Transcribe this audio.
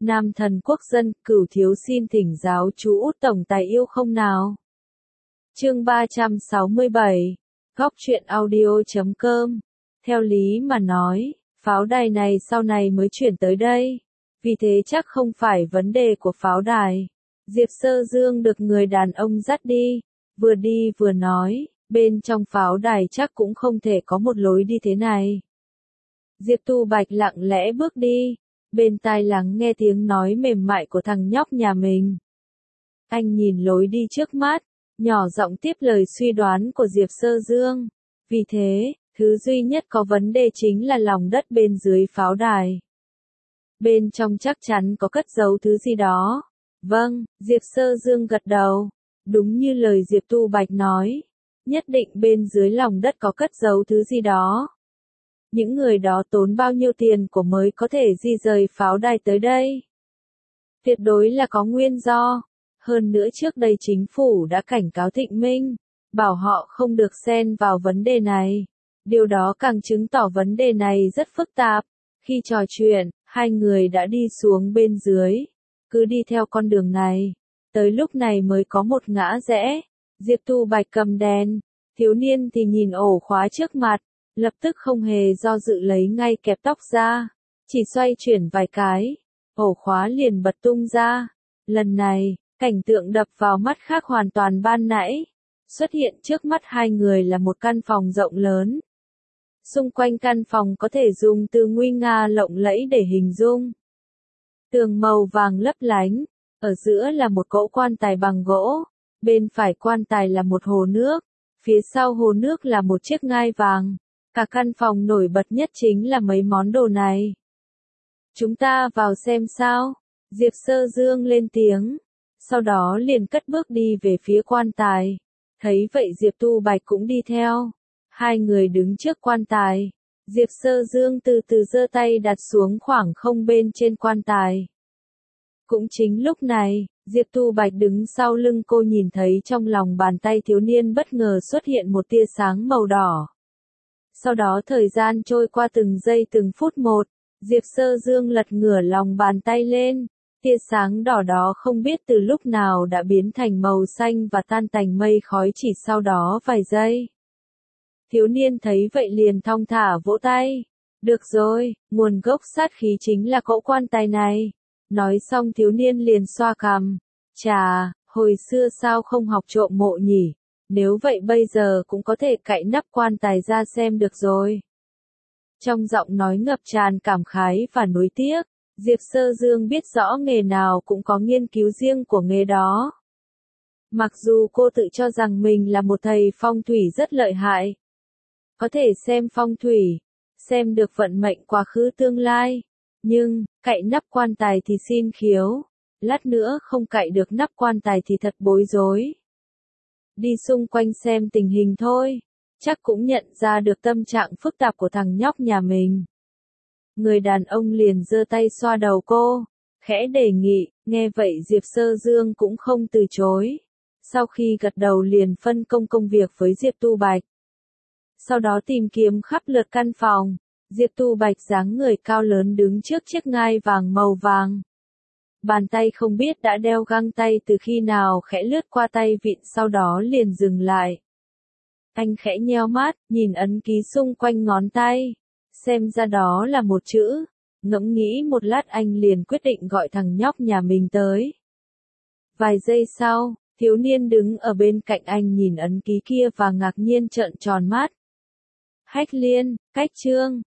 Nam thần quốc dân, Cửu thiếu xin thỉnh giáo chú Út tổng tài yêu không nào. Chương 367. Góc truyện audio.com. Theo lý mà nói, pháo đài này sau này mới chuyển tới đây, vì thế chắc không phải vấn đề của pháo đài. Diệp Sơ Dương được người đàn ông dắt đi vừa nói, bên trong pháo đài chắc cũng không thể có một lối đi thế này. Diệp Tu Bạch lặng lẽ bước đi, bên tai lắng nghe tiếng nói mềm mại của thằng nhóc nhà mình. Anh nhìn lối đi trước mắt, nhỏ giọng tiếp lời suy đoán của Diệp Sơ Dương. Vì thế, thứ duy nhất có vấn đề chính là lòng đất bên dưới pháo đài. Bên trong chắc chắn có cất giấu thứ gì đó. Vâng, Diệp Sơ Dương gật đầu. Đúng như lời Diệp Tu Bạch nói, nhất định bên dưới lòng đất có cất giấu thứ gì đó. Những người đó tốn bao nhiêu tiền của mới có thể di rời pháo đài tới đây? Tuyệt đối là có nguyên do. Hơn nữa trước đây chính phủ đã cảnh cáo Thịnh Minh, bảo họ không được xen vào vấn đề này. Điều đó càng chứng tỏ vấn đề này rất phức tạp. Khi trò chuyện, hai người đã đi xuống bên dưới. Cứ đi theo con đường này. Tới lúc này mới có một ngã rẽ. Diệp Tu Bạch cầm đèn. Thiếu niên thì nhìn ổ khóa trước mặt. Lập tức không hề do dự lấy ngay kẹp tóc ra. Chỉ xoay chuyển vài cái. Ổ khóa liền bật tung ra. Lần này, cảnh tượng đập vào mắt khác hoàn toàn ban nãy. Xuất hiện trước mắt hai người là một căn phòng rộng lớn. Xung quanh căn phòng có thể dùng từ nguy nga lộng lẫy để hình dung. Tường màu vàng lấp lánh, ở giữa là một cỗ quan tài bằng gỗ, bên phải quan tài là một hồ nước, phía sau hồ nước là một chiếc ngai vàng. Cả căn phòng nổi bật nhất chính là mấy món đồ này. Chúng ta vào xem sao? Diệp Sơ Dương lên tiếng, sau đó liền cất bước đi về phía quan tài. Thấy vậy Diệp Tu Bạch cũng đi theo. Hai người đứng trước quan tài. Diệp Sơ Dương từ từ giơ tay đặt xuống khoảng không bên trên quan tài. Cũng chính lúc này, Diệp Tu Bạch đứng sau lưng cô nhìn thấy trong lòng bàn tay thiếu niên bất ngờ xuất hiện một tia sáng màu đỏ. Sau đó thời gian trôi qua từng giây từng phút một, Diệp Sơ Dương lật ngửa lòng bàn tay lên. Tia sáng đỏ đó không biết từ lúc nào đã biến thành màu xanh và tan thành mây khói chỉ sau đó vài giây. Thiếu niên thấy vậy liền thong thả vỗ tay. Được rồi, nguồn gốc sát khí chính là cỗ quan tài này. Nói xong thiếu niên liền xoa cằm. Chà, hồi xưa sao không học trộm mộ nhỉ? Nếu vậy bây giờ cũng có thể cạy nắp quan tài ra xem được rồi. Trong giọng nói ngập tràn cảm khái và nuối tiếc, Diệp Sơ Dương biết rõ nghề nào cũng có nghiên cứu riêng của nghề đó. Mặc dù cô tự cho rằng mình là một thầy phong thủy rất lợi hại, có thể xem phong thủy, xem được vận mệnh quá khứ tương lai, nhưng, cạy nắp quan tài thì xin khiếu, lát nữa không cạy được nắp quan tài thì thật bối rối. Đi xung quanh xem tình hình thôi, chắc cũng nhận ra được tâm trạng phức tạp của thằng nhóc nhà mình. Người đàn ông liền giơ tay xoa đầu cô, khẽ đề nghị, nghe vậy Diệp Sơ Dương cũng không từ chối. Sau khi gật đầu liền phân công công việc với Diệp Tu Bạch. Sau đó tìm kiếm khắp lượt căn phòng, Diệp Tu Bạch dáng người cao lớn đứng trước chiếc ngai vàng màu vàng. Bàn tay không biết đã đeo găng tay từ khi nào khẽ lướt qua tay vịn sau đó liền dừng lại. Anh khẽ nheo mắt, nhìn ấn ký xung quanh ngón tay. Xem ra đó là một chữ. Ngẫm nghĩ một lát anh liền quyết định gọi thằng nhóc nhà mình tới. Vài giây sau, thiếu niên đứng ở bên cạnh anh nhìn ấn ký kia và ngạc nhiên trợn tròn mắt. Hách Liên, Cách Trương,